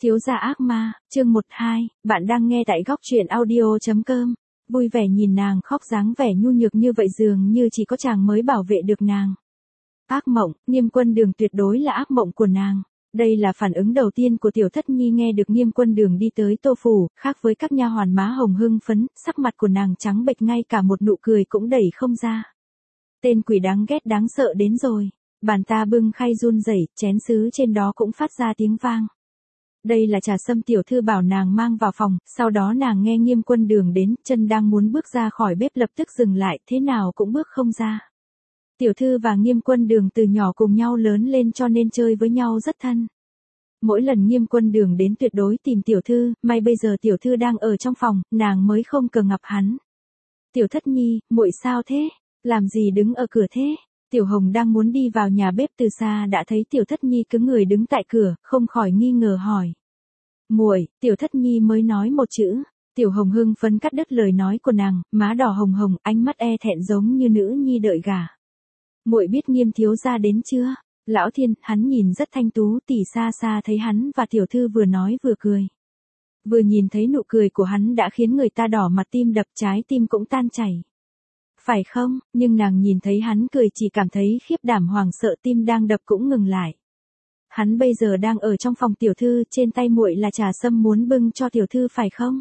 Thiếu gia ác ma, chương 12, bạn đang nghe tại góc truyện audio.com. Vui vẻ nhìn nàng khóc dáng vẻ nhu nhược như vậy dường như chỉ có chàng mới bảo vệ được nàng. Ác mộng, Nghiêm Quân Đường tuyệt đối là ác mộng của nàng. Đây là phản ứng đầu tiên của Tiểu Thất Nhi nghe được Nghiêm Quân Đường đi tới Tô phủ, khác với các nha hoàn má hồng hưng phấn, sắc mặt của nàng trắng bệch ngay cả một nụ cười cũng đẩy không ra. Tên quỷ đáng ghét đáng sợ đến rồi. Bàn ta bưng khay run rẩy, chén sứ trên đó cũng phát ra tiếng vang. Đây là trà sâm tiểu thư bảo nàng mang vào phòng, sau đó nàng nghe Nghiêm Quân Đường đến, chân đang muốn bước ra khỏi bếp lập tức dừng lại, thế nào cũng bước không ra. Tiểu thư và Nghiêm Quân Đường từ nhỏ cùng nhau lớn lên cho nên chơi với nhau rất thân. Mỗi lần Nghiêm Quân Đường đến tuyệt đối tìm tiểu thư, may bây giờ tiểu thư đang ở trong phòng, nàng mới không cờ ngập hắn. Tiểu Thất Nhi, muội sao thế? Làm gì đứng ở cửa thế? Tiểu Hồng đang muốn đi vào nhà bếp từ xa đã thấy Tiểu Thất Nhi cứng người đứng tại cửa, không khỏi nghi ngờ hỏi. Muội, Tiểu Thất Nhi mới nói một chữ. Tiểu Hồng hưng phấn cắt đứt lời nói của nàng, má đỏ hồng hồng, ánh mắt e thẹn giống như nữ nhi đợi gả. Muội biết Nghiêm thiếu gia đến chưa? Lão Thiên, hắn nhìn rất thanh tú, tỉ xa xa thấy hắn và tiểu thư vừa nói vừa cười. Vừa nhìn thấy nụ cười của hắn đã khiến người ta đỏ mặt tim đập trái tim cũng tan chảy. Phải không, nhưng nàng nhìn thấy hắn cười chỉ cảm thấy khiếp đảm hoảng sợ tim đang đập cũng ngừng lại. Hắn bây giờ đang ở trong phòng tiểu thư, trên tay muội là trà sâm muốn bưng cho tiểu thư phải không?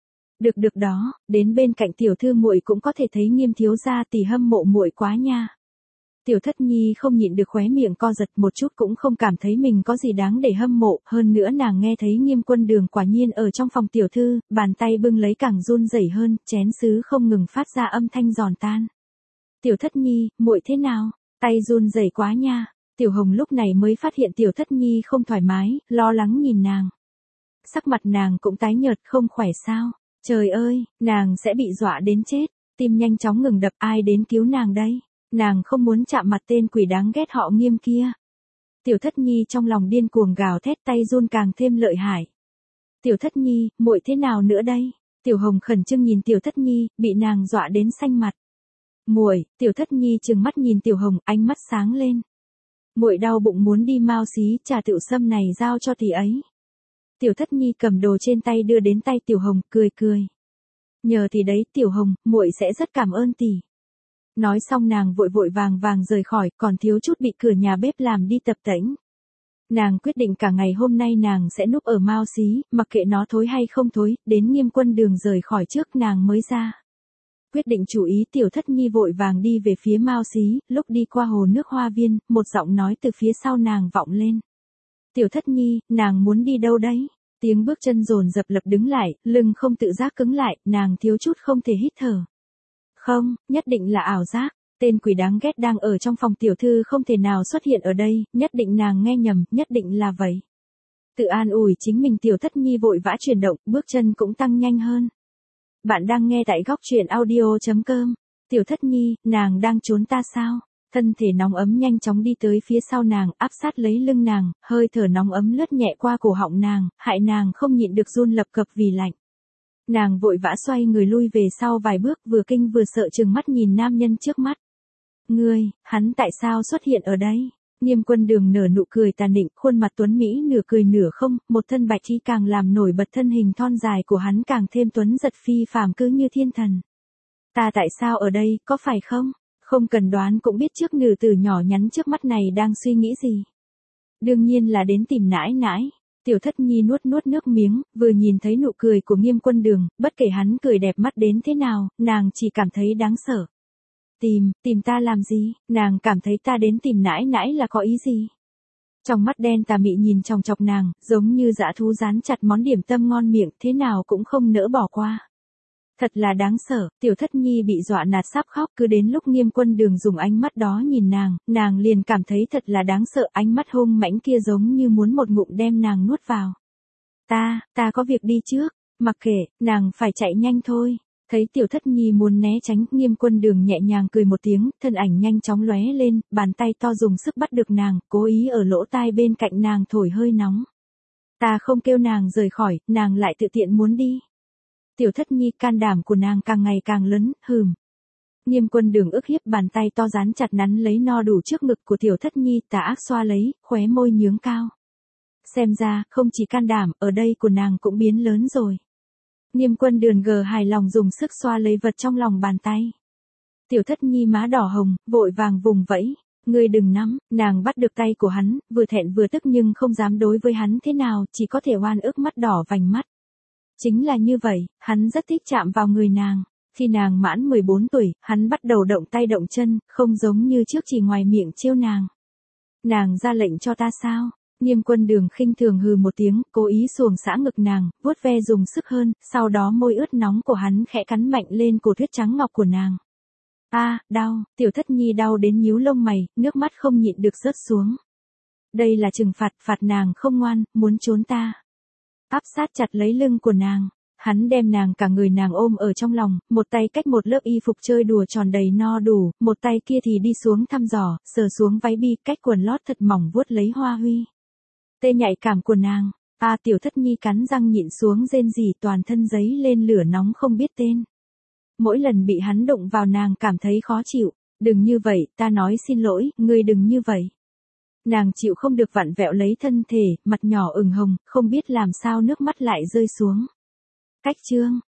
Được đó, đến bên cạnh tiểu thư muội cũng có thể thấy Nghiêm thiếu gia tỷ hâm mộ muội quá nha. Tiểu Thất Nhi không nhịn được khóe miệng co giật một chút cũng không cảm thấy mình có gì đáng để hâm mộ, hơn nữa nàng nghe thấy Nghiêm Quân Đường quả nhiên ở trong phòng tiểu thư, bàn tay bưng lấy càng run rẩy hơn, chén sứ không ngừng phát ra âm thanh giòn tan. Tiểu Thất Nhi, muội thế nào? Tay run rẩy quá nha. Tiểu Hồng lúc này mới phát hiện Tiểu Thất Nhi không thoải mái, lo lắng nhìn nàng. Sắc mặt nàng cũng tái nhợt, không khỏe sao? Trời ơi, nàng sẽ bị dọa đến chết, tim nhanh chóng ngừng đập, ai đến cứu nàng đây? Nàng không muốn chạm mặt tên quỷ đáng ghét họ Nghiêm kia. Tiểu Thất Nhi trong lòng điên cuồng gào thét, tay run càng thêm lợi hại. Tiểu Thất Nhi, muội thế nào nữa đây? Tiểu Hồng khẩn trương nhìn Tiểu Thất Nhi, bị nàng dọa đến xanh mặt. Muội, Tiểu Thất Nhi trừng mắt nhìn Tiểu Hồng, ánh mắt sáng lên. Muội đau bụng muốn đi mau xí, trà tiểu sâm này giao cho tỷ ấy. Tiểu Thất Nhi cầm đồ trên tay đưa đến tay Tiểu Hồng, cười cười. Nhờ tỷ đấy, Tiểu Hồng, muội sẽ rất cảm ơn tỷ. Nói xong nàng vội vội vàng vàng rời khỏi, còn thiếu chút bị cửa nhà bếp làm đi tập tễnh. Nàng quyết định cả ngày hôm nay nàng sẽ núp ở Mao Xí, mặc kệ nó thối hay không thối, đến Nghiêm Quân Đường rời khỏi trước nàng mới ra. Quyết định chủ ý, Tiểu Thất Nhi vội vàng đi về phía Mao Xí, lúc đi qua hồ nước hoa viên, một giọng nói từ phía sau nàng vọng lên. Tiểu Thất Nhi, nàng muốn đi đâu đấy? Tiếng bước chân dồn dập lập đứng lại, lưng không tự giác cứng lại, nàng thiếu chút không thể hít thở. Không, nhất định là ảo giác, tên quỷ đáng ghét đang ở trong phòng tiểu thư không thể nào xuất hiện ở đây, nhất định nàng nghe nhầm, nhất định là vậy. Tự an ủi chính mình Tiểu Thất Nhi vội vã chuyển động, bước chân cũng tăng nhanh hơn. Bạn đang nghe tại góc truyện audio.com. Tiểu Thất Nhi, nàng đang trốn ta sao? Thân thể nóng ấm nhanh chóng đi tới phía sau nàng, áp sát lấy lưng nàng, hơi thở nóng ấm lướt nhẹ qua cổ họng nàng, hại nàng không nhịn được run lập cập vì lạnh. Nàng vội vã xoay người lui về sau vài bước, vừa kinh vừa sợ trừng mắt nhìn nam nhân trước mắt. Ngươi, hắn tại sao xuất hiện ở đây? Nghiêm Quân Đường nở nụ cười tà nịnh, khuôn mặt tuấn mỹ nửa cười nửa không, một thân bạch y càng làm nổi bật thân hình thon dài của hắn càng thêm tuấn giật phi phàm cứ như thiên thần. Ta tại sao ở đây, có phải không? Không cần đoán cũng biết trước nữ tử nhỏ nhắn trước mắt này đang suy nghĩ gì. Đương nhiên là đến tìm nãi nãi. Tiểu Thất Nhi nuốt nước miếng, vừa nhìn thấy nụ cười của Nghiêm Quân Đường, bất kể hắn cười đẹp mắt đến thế nào, nàng chỉ cảm thấy đáng sợ. Tìm ta làm gì? Nàng cảm thấy ta đến tìm nãi nãi là có ý gì? Trong mắt đen tà mị nhìn chòng chọc nàng, giống như dã thú dán chặt món điểm tâm ngon miệng, thế nào cũng không nỡ bỏ qua. Thật là đáng sợ, Tiểu Thất Nhi bị dọa nạt sắp khóc, cứ đến lúc Nghiêm Quân Đường dùng ánh mắt đó nhìn nàng liền cảm thấy thật là đáng sợ, ánh mắt hung mãnh kia giống như muốn một ngụm đem nàng nuốt vào. Ta có việc đi trước, mặc kệ, nàng phải chạy nhanh thôi. Thấy Tiểu Thất Nhi muốn né tránh, Nghiêm Quân Đường nhẹ nhàng cười một tiếng, thân ảnh nhanh chóng lóe lên, bàn tay to dùng sức bắt được nàng, cố ý ở lỗ tai bên cạnh nàng thổi hơi nóng. Ta không kêu nàng rời khỏi, nàng lại tự tiện muốn đi. Tiểu Thất Nhi, can đảm của nàng càng ngày càng lớn, hừm. Nghiêm Quân Đường ức hiếp, bàn tay to dán chặt nắn lấy no đủ trước ngực của Tiểu Thất Nhi, tà ác xoa lấy, khóe môi nhướng cao. Xem ra, không chỉ can đảm, ở đây của nàng cũng biến lớn rồi. Nghiêm Quân Đường gờ hài lòng dùng sức xoa lấy vật trong lòng bàn tay. Tiểu Thất Nhi má đỏ hồng, vội vàng vùng vẫy. Ngươi đừng nắm, nàng bắt được tay của hắn, vừa thẹn vừa tức nhưng không dám đối với hắn thế nào, chỉ có thể oan ức mắt đỏ vành mắt. Chính là như vậy, hắn rất thích chạm vào người nàng. Khi nàng mãn 14 tuổi, hắn bắt đầu động tay động chân, không giống như trước chỉ ngoài miệng trêu nàng. Nàng ra lệnh cho ta sao? Nghiêm Quân Đường khinh thường hừ một tiếng, cố ý xuồng xã ngực nàng, vuốt ve dùng sức hơn, sau đó môi ướt nóng của hắn khẽ cắn mạnh lên cổ tuyết trắng ngọc của nàng. Đau, Tiểu Thất Nhi đau đến nhíu lông mày, nước mắt không nhịn được rớt xuống. Đây là trừng phạt, phạt nàng không ngoan, muốn trốn ta. Áp sát chặt lấy lưng của nàng, hắn đem nàng cả người nàng ôm ở trong lòng, một tay cách một lớp y phục chơi đùa tròn đầy no đủ, một tay kia thì đi xuống thăm dò, sờ xuống váy bi cách quần lót thật mỏng vuốt lấy hoa huy. Tê nhạy cảm của nàng, Tiểu Thất Nhi cắn răng nhịn xuống rên rỉ, toàn thân giấy lên lửa nóng không biết tên. Mỗi lần bị hắn đụng vào nàng cảm thấy khó chịu, đừng như vậy, ta nói xin lỗi, ngươi đừng như vậy. Nàng chịu không được vặn vẹo lấy thân thể, mặt nhỏ ửng hồng, không biết làm sao nước mắt lại rơi xuống. Cách chương